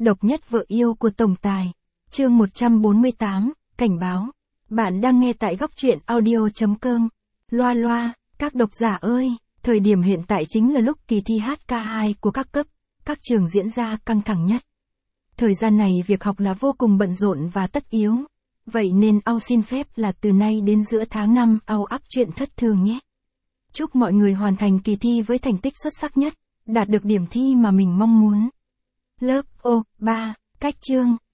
Độc nhất vợ yêu của tổng tài. Chương 148, cảnh báo. Bạn đang nghe tại góc truyện audio.com. Loa loa, các độc giả ơi, thời điểm hiện tại chính là lúc kỳ thi HK2 của các cấp, các trường diễn ra căng thẳng nhất. Thời gian này việc học là vô cùng bận rộn và tất yếu. Vậy nên Au xin phép là từ nay đến giữa tháng 5 Au up chuyện thất thường nhé. Chúc mọi người hoàn thành kỳ thi với thành tích xuất sắc nhất, đạt được điểm thi mà mình mong muốn. Lớp O3, cách chương.